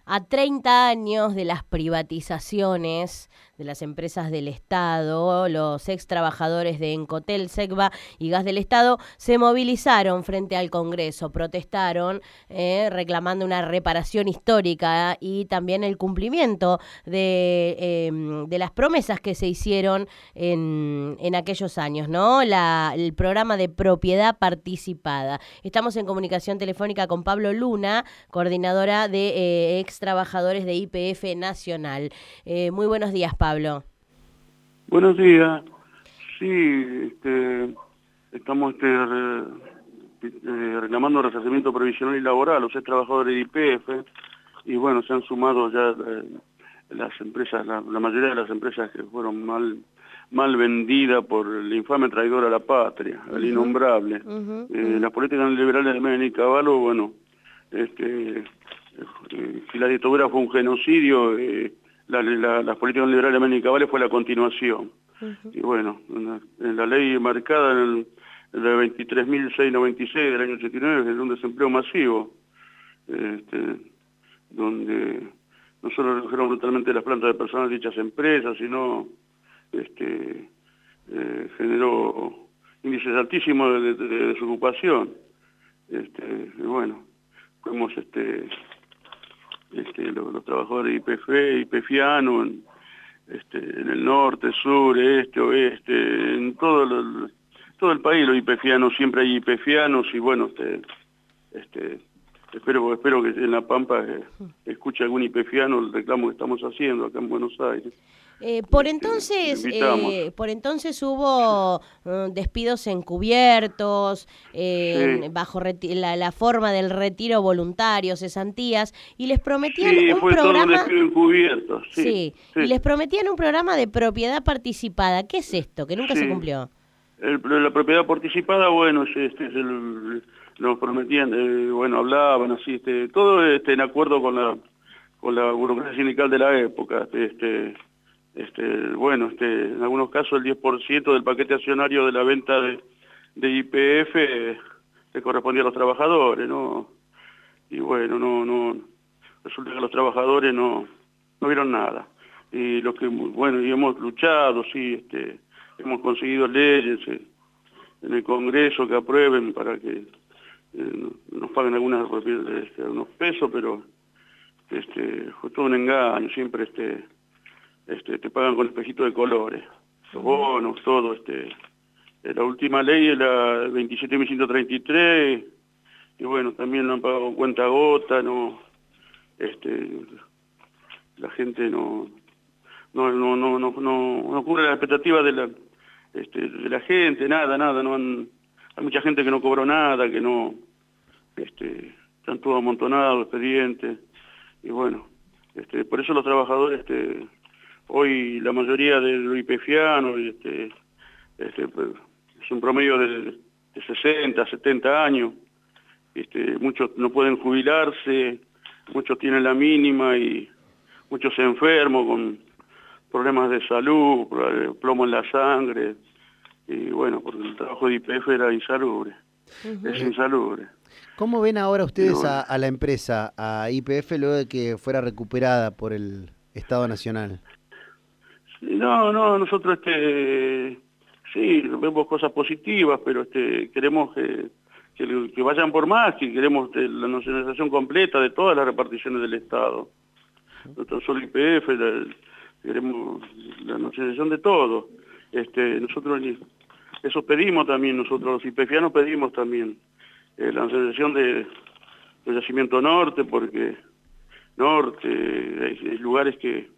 A 30 años de las privatizaciones de las empresas del Estado, los ex trabajadores de Encotel, Secva y Gas del Estado se movilizaron frente al Congreso, protestaron reclamando una reparación histórica y también el cumplimiento de las promesas que se hicieron en aquellos años, ¿no? El programa de propiedad participada. Estamos en comunicación telefónica con Pablo Luna, coordinadora de ex trabajadores de YPF Nacional. Muy buenos días, Pablo. Buenos días. Sí, estamos reclamando resarcimiento provisional y laboral a los ex trabajadores de YPF y bueno, se han sumado ya las empresas, la mayoría de las empresas que fueron mal vendidas por el infame traidor a la patria, el innombrable. Las políticas liberales de Menem y Cavallo, bueno, si la dictadura fue un genocidio, las políticas liberales de Menem y Cavallo fue la continuación. Y bueno, en la ley marcada en el 23.696 del año 89 es un desempleo masivo, donde no solo redujeron brutalmente las plantas de personal de dichas empresas, sino generó índices altísimos de desocupación. Y bueno, fuimos los trabajadores de YPF, YPFianos, en el norte, sur, este, oeste, en todo el país los YPFianos, siempre hay YPFianos y bueno, espero que en La Pampa escuche algún YPFiano el reclamo que estamos haciendo acá en Buenos Aires. Por entonces hubo despidos encubiertos, bajo la forma del retiro voluntario, cesantías, y les prometían un fue programa... todo un despido encubierto. Sí, y les prometían un programa de propiedad participada. ¿Qué es esto? Que nunca se cumplió. La propiedad participada, bueno, nos prometían, bueno, hablaban así, todo en acuerdo con la burocracia sindical de la época, bueno, en algunos casos el 10% del paquete accionario de la venta de YPF le correspondía a los trabajadores, ¿no? Y bueno, resulta que los trabajadores no vieron nada. Y bueno, y hemos luchado, sí, hemos conseguido leyes en el Congreso que aprueben para que nos paguen unos pesos, pero fue todo un engaño, siempre te pagan con espejito de colores, los bonos, todo. La última ley es la 27.133, y bueno, también lo han pagado con cuenta gota, no, la gente no cubre la expectativa de la gente, nada, hay mucha gente que no cobró nada, que no, están todos amontonados, expedientes, y bueno, por eso los trabajadores, hoy la mayoría de los YPFianos, pues, es un promedio de 60, 70 años, muchos no pueden jubilarse, muchos tienen la mínima y muchos enfermos con problemas de salud, plomo en la sangre, y bueno, porque el trabajo de YPF era insalubre, es insalubre. ¿Cómo ven ahora ustedes a la empresa, a YPF, luego de que fuera recuperada por el Estado Nacional? No, nosotros sí, vemos cosas positivas, pero queremos que vayan por más, que queremos la nacionalización completa de todas las reparticiones del Estado. No tan solo YPF, queremos la nacionalización de todo. Nosotros eso pedimos también, nosotros los YPFianos pedimos también la nacionalización del yacimiento norte, porque hay lugares que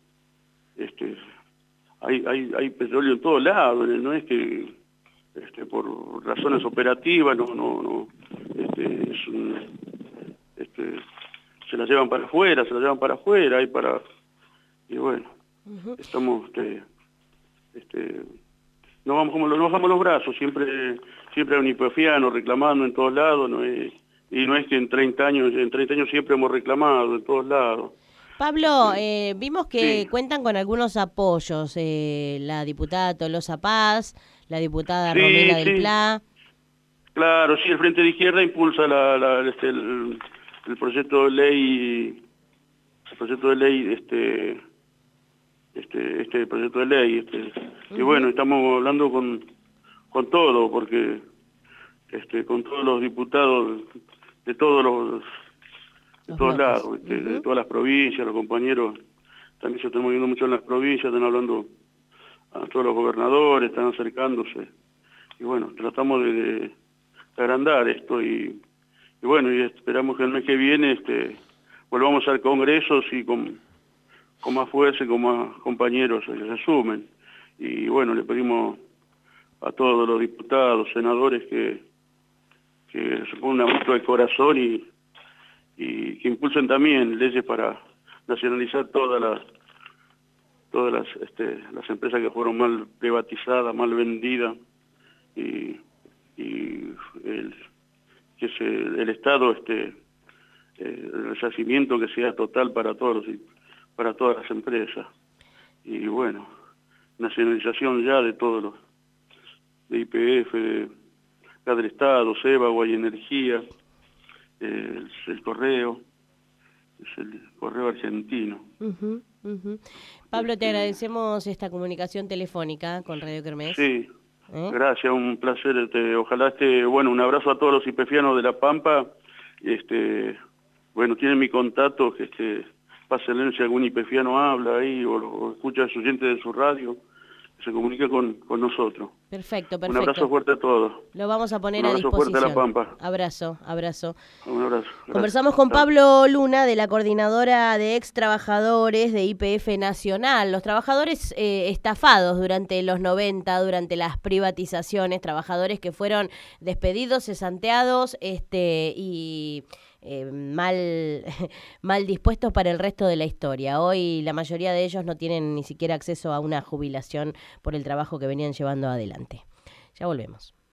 hay petróleo en todos lados, no es que por razones operativas se la llevan para afuera, y bueno, estamos no bajamos los brazos, siempre hay un YPFiano reclamando en todos lados, y no es que en 30 años siempre hemos reclamado en todos lados. Pablo, vimos que cuentan con algunos apoyos, la diputada Tolosa Paz, la diputada Romina del Pla. Claro, sí, el Frente de Izquierda impulsa el proyecto de ley proyecto de ley, este proyecto de ley, y bueno, estamos hablando con todo, porque con todos los diputados de todos de todos lados, de todas las provincias, los compañeros también se están moviendo mucho en las provincias, están hablando a todos los gobernadores, están acercándose, y bueno, tratamos de agrandar esto, y bueno, y esperamos que el mes que viene volvamos al Congreso y con más fuerza y con más compañeros se sumen. Y bueno, le pedimos a todos los diputados, senadores que se pongan una mano de corazón y que impulsen también leyes para nacionalizar todas las empresas que fueron mal privatizadas, mal vendidas, y que el Estado, el resarcimiento que sea total para todas las empresas. Y bueno, nacionalización ya de todos los, de YPF, de Gas del Estado, SEBA, Guay Energía, el correo, es el correo argentino. Pablo, te agradecemos esta comunicación telefónica con Radio Kermés. Sí. Gracias, un placer. Ojalá bueno, un abrazo a todos los ipefianos de La Pampa. Bueno, tienen mi contacto, pásenle si algún ipefiano habla ahí o escucha a su gente de su radio, que se comunique con nosotros. Perfecto. Un abrazo fuerte a todos. Lo vamos a poner a disposición. Un abrazo fuerte a La Pampa. Abrazo. Un abrazo. Gracias. Conversamos con Pablo Luna, de la Coordinadora de Ex Trabajadores de YPF Nacional. Los trabajadores estafados durante los 90, durante las privatizaciones, trabajadores que fueron despedidos, cesanteados y mal dispuestos para el resto de la historia. Hoy la mayoría de ellos no tienen ni siquiera acceso a una jubilación por el trabajo que venían llevando adelante. Ya volvemos.